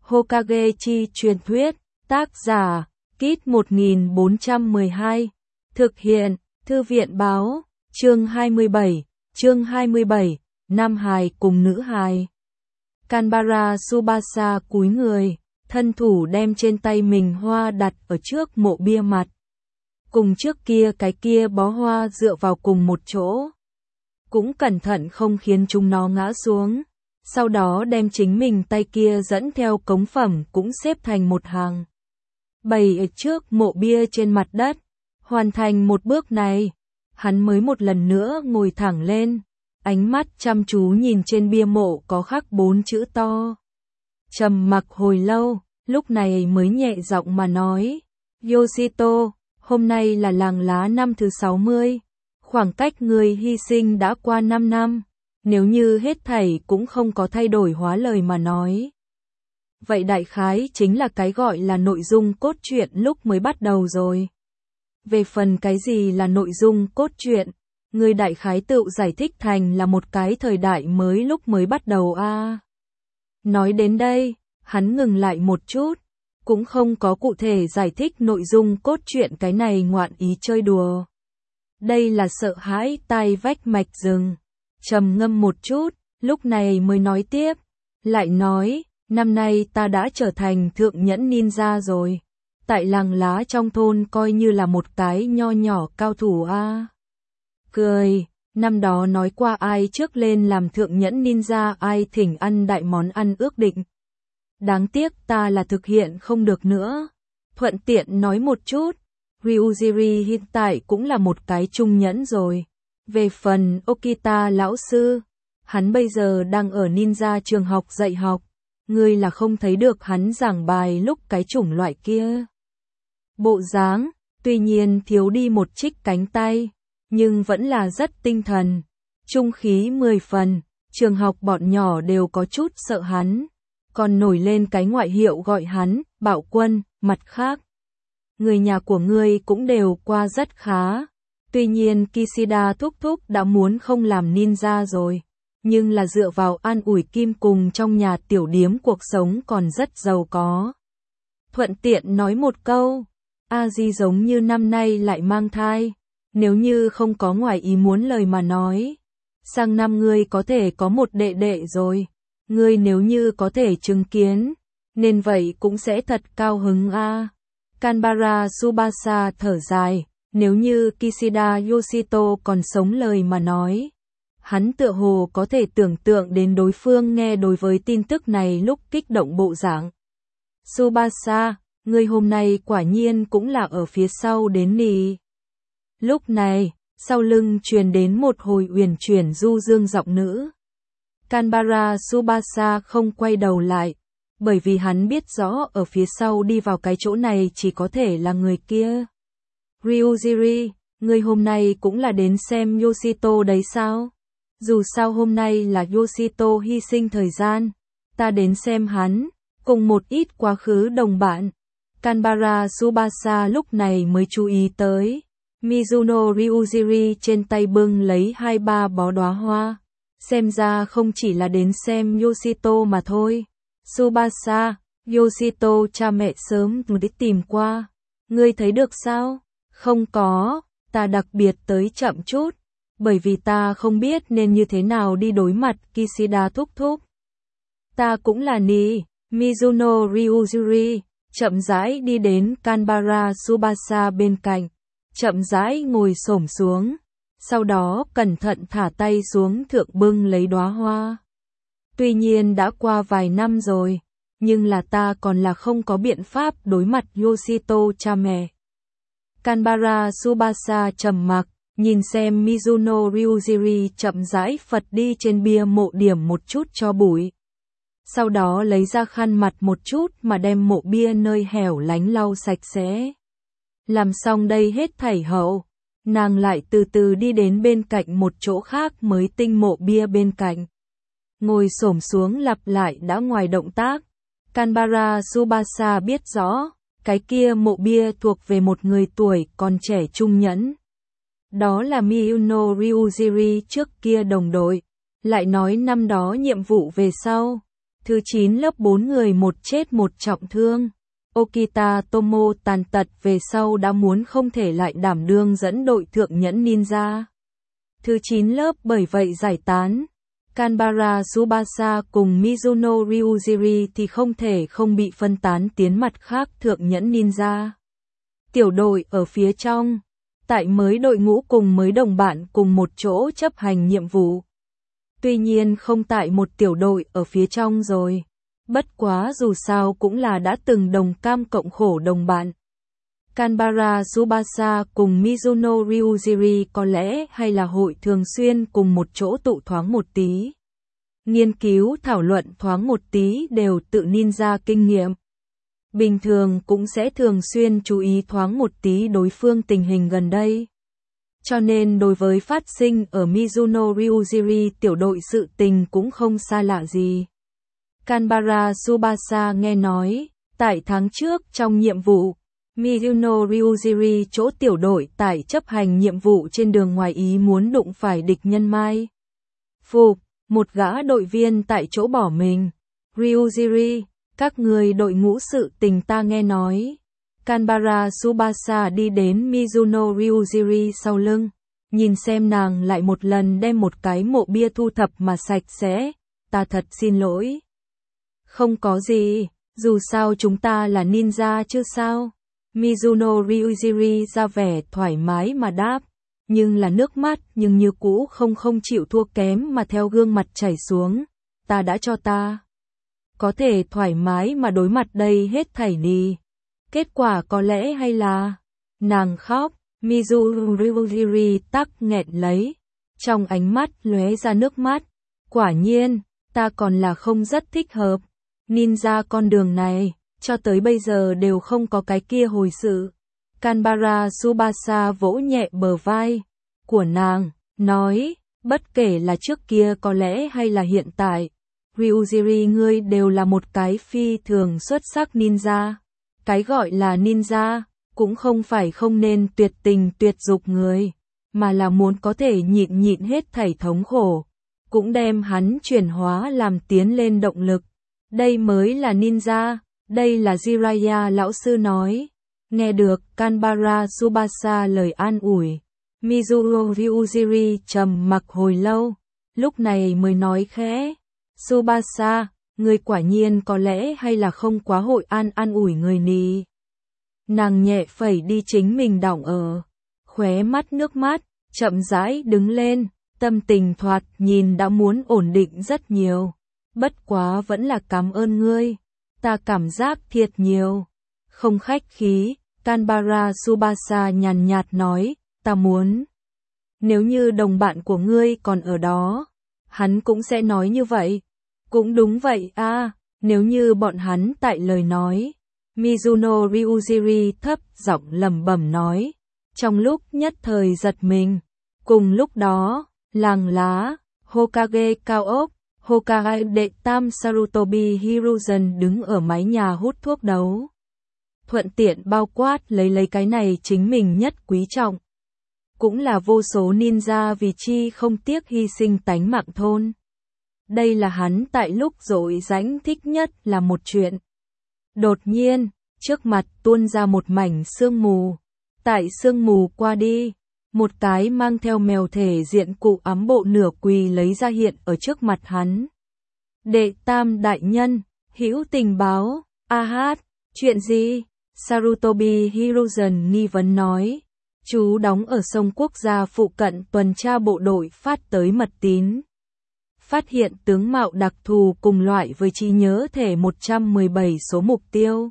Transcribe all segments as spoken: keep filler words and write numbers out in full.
Hokage chi truyền thuyết, tác giả, Kit một nghìn bốn trăm mười hai, thực hiện, Thư viện báo, chương hai mươi bảy, chương hai mươi bảy, nam hài cùng nữ hài. Kanbara Tsubasa cúi người, thân thủ đem trên tay mình hoa đặt ở trước mộ bia mặt. Cùng trước kia cái kia bó hoa dựa vào cùng một chỗ. Cũng cẩn thận không khiến chúng nó ngã xuống. Sau đó đem chính mình tay kia dẫn theo cống phẩm cũng xếp thành một hàng. Bày ở trước mộ bia trên mặt đất. Hoàn thành một bước này, hắn mới một lần nữa ngồi thẳng lên. Ánh mắt chăm chú nhìn trên bia mộ có khắc bốn chữ to. Trầm mặc hồi lâu, lúc này mới nhẹ giọng mà nói. Yoshito, hôm nay là làng lá năm thứ sáu mươi. Khoảng cách người hy sinh đã qua năm năm. Nếu như hết thảy cũng không có thay đổi hóa lời mà nói. Vậy đại khái chính là cái gọi là nội dung cốt truyện lúc mới bắt đầu rồi. Về phần cái gì là nội dung cốt truyện, người đại khái tự giải thích thành là một cái thời đại mới lúc mới bắt đầu a. À, nói đến đây, hắn ngừng lại một chút, cũng không có cụ thể giải thích nội dung cốt truyện cái này ngoạn ý chơi đùa. Đây là sợ hãi tai vách mạch rừng. Trầm ngâm một chút, lúc này mới nói tiếp, lại nói, năm nay ta đã trở thành thượng nhẫn ninja rồi. Tại làng lá trong thôn coi như là một cái nho nhỏ cao thủ a. À, cười, năm đó nói qua ai trước lên làm thượng nhẫn ninja ai thỉnh ăn đại món ăn ước định. Đáng tiếc ta là thực hiện không được nữa. Thuận tiện nói một chút, Ryujiri hiện tại cũng là một cái trung nhẫn rồi. Về phần Okita lão sư, hắn bây giờ đang ở ninja trường học dạy học. Ngươi là không thấy được hắn giảng bài lúc cái chủng loại kia. Bộ dáng, tuy nhiên thiếu đi một trích cánh tay, nhưng vẫn là rất tinh thần. Trung khí mười phần, trường học bọn nhỏ đều có chút sợ hắn. Còn nổi lên cái ngoại hiệu gọi hắn, Bạo Quân, mặt khác. Người nhà của ngươi cũng đều qua rất khá. Tuy nhiên Kishida thúc thúc đã muốn không làm ninja rồi. Nhưng là dựa vào an ủi kim cùng trong nhà tiểu điếm cuộc sống còn rất giàu có. Thuận tiện nói một câu, A-di giống như năm nay lại mang thai. Nếu như không có ngoài ý muốn lời mà nói. Sang năm ngươi có thể có một đệ đệ rồi. Ngươi nếu như có thể chứng kiến, nên vậy cũng sẽ thật cao hứng a. À. Kanbara Tsubasa thở dài, nếu như Kishida Yoshito còn sống lời mà nói. Hắn tựa hồ có thể tưởng tượng đến đối phương nghe đối với tin tức này lúc kích động bộ dạng. Tsubasa, ngươi hôm nay quả nhiên cũng là ở phía sau đến nì. Lúc này, sau lưng truyền đến một hồi uyển chuyển du dương giọng nữ. Kanbara Tsubasa không quay đầu lại, bởi vì hắn biết rõ ở phía sau đi vào cái chỗ này chỉ có thể là người kia. Ryujiri, ngươi hôm nay cũng là đến xem Yoshito đấy sao? Dù sao hôm nay là Yoshito hy sinh thời gian, ta đến xem hắn, cùng một ít quá khứ đồng bạn. Kanbara Tsubasa lúc này mới chú ý tới, Mizuno Ryujiri trên tay bưng lấy hai ba bó đóa hoa. Xem ra không chỉ là đến xem Yoshito mà thôi. Tsubasa, Yoshito cha mẹ sớm rồi đi tìm qua. Ngươi thấy được sao? Không có, ta đặc biệt tới chậm chút. Bởi vì ta không biết nên như thế nào đi đối mặt Kishida thúc thúc. Ta cũng là nì, Mizuno Ryujiri, chậm rãi đi đến Kanbara Tsubasa bên cạnh. Chậm rãi ngồi xổm xuống. Sau đó cẩn thận thả tay xuống thượng bưng lấy đóa hoa. Tuy nhiên đã qua vài năm rồi, nhưng là ta còn là không có biện pháp đối mặt Yoshito cha mẹ. Kanbara Tsubasa trầm mặc, nhìn xem Mizuno Ryujiri chậm rãi phật đi trên bia mộ điểm một chút cho bụi. Sau đó lấy ra khăn mặt một chút mà đem mộ bia nơi hẻo lánh lau sạch sẽ. Làm xong đây hết thảy hậu. Nàng lại từ từ đi đến bên cạnh một chỗ khác mới tinh mộ bia bên cạnh. Ngồi xổm xuống lặp lại đã ngoài động tác. Kanbara Tsubasa biết rõ, cái kia mộ bia thuộc về một người tuổi còn trẻ trung nhẫn. Đó là Mizuno Ryujiri trước kia đồng đội. Lại nói năm đó nhiệm vụ về sau, Thứ chín lớp bốn người một chết một trọng thương. Okita Tomo tàn tật về sau đã muốn không thể lại đảm đương dẫn đội thượng nhẫn ninja. Thứ chín lớp bởi vậy giải tán. Kanbara Tsubasa cùng Mizuno Ryujiri thì không thể không bị phân tán tiến mặt khác thượng nhẫn ninja. Tiểu đội ở phía trong, tại mới đội ngũ cùng mới đồng bạn cùng một chỗ chấp hành nhiệm vụ. Tuy nhiên không tại một tiểu đội ở phía trong rồi. Bất quá dù sao cũng là đã từng đồng cam cộng khổ đồng bạn. Kanbara Tsubasa cùng Mizuno Ryujiri có lẽ hay là hội thường xuyên cùng một chỗ tụ thoáng một tí. Nghiên cứu thảo luận thoáng một tí đều tự ninja kinh nghiệm. Bình thường cũng sẽ thường xuyên chú ý thoáng một tí đối phương tình hình gần đây. Cho nên đối với phát sinh ở Mizuno Ryujiri tiểu đội sự tình cũng không xa lạ gì. Kanbara Tsubasa nghe nói, tại tháng trước trong nhiệm vụ, Mizuno Ryujiri chỗ tiểu đội tại chấp hành nhiệm vụ trên đường ngoài ý muốn đụng phải địch nhân Mai Phục, một gã đội viên tại chỗ bỏ mình. Ryujiri, các người đội ngũ sự tình ta nghe nói. Kanbara Tsubasa đi đến Mizuno Ryujiri sau lưng, nhìn xem nàng lại một lần đem một cái mộ bia thu thập mà sạch sẽ. Ta thật xin lỗi. Không có gì, dù sao chúng ta là ninja chứ sao. Mizuno Ryujiri ra vẻ thoải mái mà đáp, nhưng là nước mắt nhưng như cũ không không chịu thua kém mà theo gương mặt chảy xuống. Ta đã cho ta có thể thoải mái mà đối mặt đây hết thảy đi. Kết quả có lẽ hay là nàng khóc. Mizuno Ryujiri tắc nghẹn lấy, trong ánh mắt lóe ra nước mắt. Quả nhiên, ta còn là không rất thích hợp. Ninja con đường này, cho tới bây giờ đều không có cái kia hồi sự. Kanbara Tsubasa vỗ nhẹ bờ vai của nàng, nói, bất kể là trước kia có lẽ hay là hiện tại, Ryujiri ngươi đều là một cái phi thường xuất sắc ninja. Cái gọi là ninja, cũng không phải không nên tuyệt tình tuyệt dục người, mà là muốn có thể nhịn nhịn hết thảy thống khổ, cũng đem hắn chuyển hóa làm tiến lên động lực. Đây mới là ninja, đây là Jiraiya lão sư nói. Nghe được Kanbara Tsubasa lời an ủi, Mizuno Ryujiri trầm mặc hồi lâu, lúc này mới nói khẽ, Tsubasa, người quả nhiên có lẽ hay là không quá hội an an ủi người nì. Nàng nhẹ phẩy đi chính mình đọng ở, khóe mắt nước mắt, chậm rãi đứng lên, tâm tình thoạt nhìn đã muốn ổn định rất nhiều. Bất quá vẫn là cảm ơn ngươi, ta cảm giác thiệt nhiều. Không khách khí, Kanbara Tsubasa nhàn nhạt nói, ta muốn. Nếu như đồng bạn của ngươi còn ở đó, hắn cũng sẽ nói như vậy. Cũng đúng vậy a, à, nếu như bọn hắn tại lời nói. Mizuno Ryujiri thấp giọng lẩm bẩm nói, trong lúc nhất thời giật mình. Cùng lúc đó, làng lá, Hokage cao ốc, Hokage đệ tam Sarutobi Hiruzen đứng ở mái nhà hút thuốc đấu. Thuận tiện bao quát lấy lấy cái này chính mình nhất quý trọng. Cũng là vô số ninja vì chi không tiếc hy sinh tánh mạng thôn. Đây là hắn tại lúc rỗi rãnh thích nhất là một chuyện. Đột nhiên, trước mặt tuôn ra một mảnh sương mù. Tại sương mù qua đi, một cái mang theo mèo thể diện cụ ám bộ nửa quỳ lấy ra hiện ở trước mặt hắn. Đệ tam đại nhân, hữu tình báo, a hát, chuyện gì? Sarutobi Hiruzen nghi vấn nói. Chú đóng ở sông quốc gia phụ cận tuần tra bộ đội phát tới mật tín. Phát hiện tướng mạo đặc thù cùng loại với trí nhớ thể một trăm mười bảy số mục tiêu.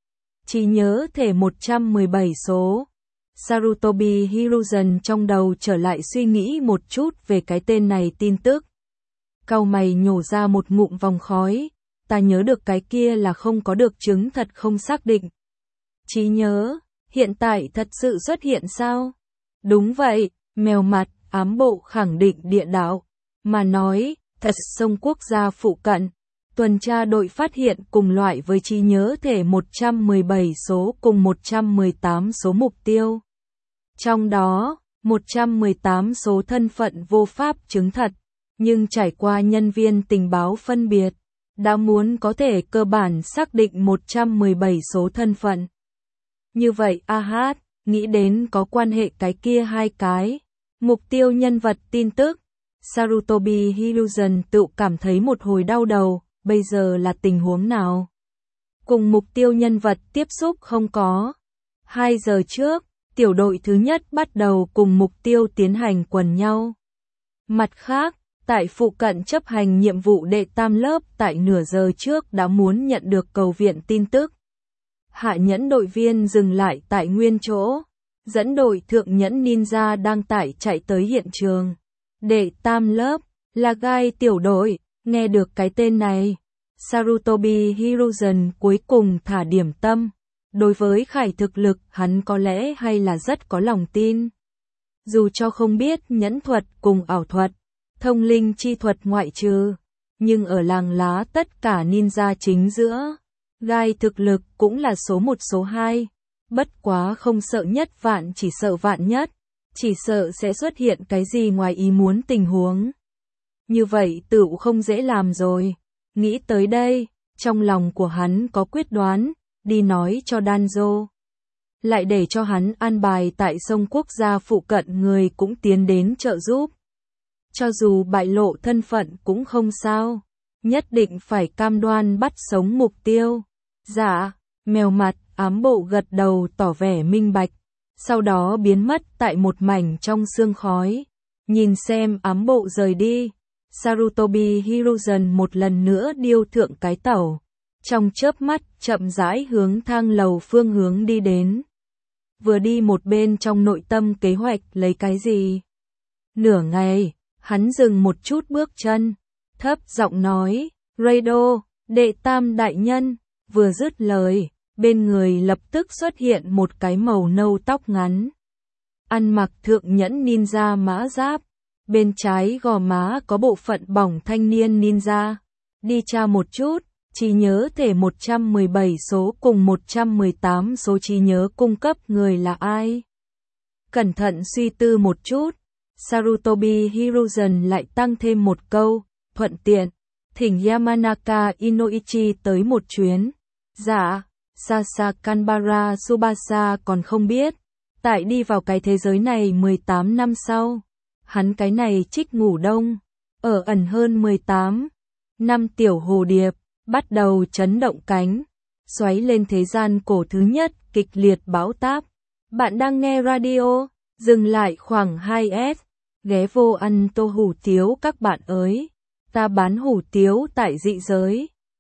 Trí nhớ thể một trăm mười bảy số. Sarutobi Hiruzen trong đầu trở lại suy nghĩ một chút về cái tên này tin tức. Cau mày nhổ ra một ngụm vòng khói, ta nhớ được cái kia là không có được chứng thật không xác định. Trí nhớ, hiện tại thật sự xuất hiện sao? Đúng vậy, mèo mặt, ám bộ khẳng định địa đạo, mà nói, thật sông quốc gia phụ cận. Tuần tra đội phát hiện cùng loại với trí nhớ thể một trăm mười bảy số cùng một trăm mười tám số mục tiêu. Trong đó, một trăm mười tám số thân phận vô pháp chứng thật, nhưng trải qua nhân viên tình báo phân biệt, đã muốn có thể cơ bản xác định một trăm mười bảy số thân phận. Như vậy a hát, nghĩ đến có quan hệ cái kia hai cái. Mục tiêu nhân vật tin tức. Sarutobi Hiruzen tự cảm thấy một hồi đau đầu, bây giờ là tình huống nào? Cùng mục tiêu nhân vật tiếp xúc không có. Hai giờ trước, tiểu đội thứ nhất bắt đầu cùng mục tiêu tiến hành quần nhau. Mặt khác, tại phụ cận chấp hành nhiệm vụ đệ tam lớp tại nửa giờ trước đã muốn nhận được cầu viện tin tức. Hạ nhẫn đội viên dừng lại tại nguyên chỗ, dẫn đội thượng nhẫn ninja đang tải chạy tới hiện trường. Đệ tam lớp, là gai tiểu đội, nghe được cái tên này. Sarutobi Hiruzen cuối cùng thả điểm tâm. Đối với Khải thực lực hắn có lẽ hay là rất có lòng tin. Dù cho không biết nhẫn thuật cùng ảo thuật, thông linh chi thuật ngoại trừ, nhưng ở làng lá tất cả ninja chính giữa, gai thực lực cũng là số một số hai. Bất quá không sợ nhất vạn chỉ sợ vạn nhất, chỉ sợ sẽ xuất hiện cái gì ngoài ý muốn tình huống. Như vậy tự không dễ làm rồi. Nghĩ tới đây, trong lòng của hắn có quyết đoán, đi nói cho Danzo. Lại để cho hắn an bài tại sông quốc gia phụ cận người cũng tiến đến trợ giúp. Cho dù bại lộ thân phận cũng không sao, nhất định phải cam đoan bắt sống mục tiêu. Dạ, mèo mặt ám bộ gật đầu tỏ vẻ minh bạch, sau đó biến mất tại một mảnh trong sương khói. Nhìn xem ám bộ rời đi, Sarutobi Hiruzen một lần nữa điêu thượng cái tàu, trong chớp mắt chậm rãi hướng thang lầu phương hướng đi đến. Vừa đi một bên trong nội tâm kế hoạch lấy cái gì. Nửa ngày, hắn dừng một chút bước chân, thấp giọng nói, Raido, đệ tam đại nhân. Vừa dứt lời, bên người lập tức xuất hiện một cái màu nâu tóc ngắn. Ăn mặc thượng nhẫn ninja mã giáp, bên trái gò má có bộ phận bỏng thanh niên ninja. Đi tra một chút, trí nhớ thể một trăm mười bảy số cùng một trăm mười tám số trí nhớ cung cấp người là ai. Cẩn thận suy tư một chút, Sarutobi Hiruzen lại tăng thêm một câu, thuận tiện, thỉnh Yamanaka Inoichi tới một chuyến. Dạ, Sasakanbara Tsubasa còn không biết, tại đi vào cái thế giới này mười tám năm sau, hắn cái này trích ngủ đông, ở ẩn hơn mười tám năm tiểu hồ điệp, bắt đầu chấn động cánh, xoáy lên thế gian cổ thứ nhất kịch liệt bão táp. Bạn đang nghe radio, dừng lại khoảng hai S, ghé vô ăn tô hủ tiếu các bạn ơi, ta bán hủ tiếu tại dị giới.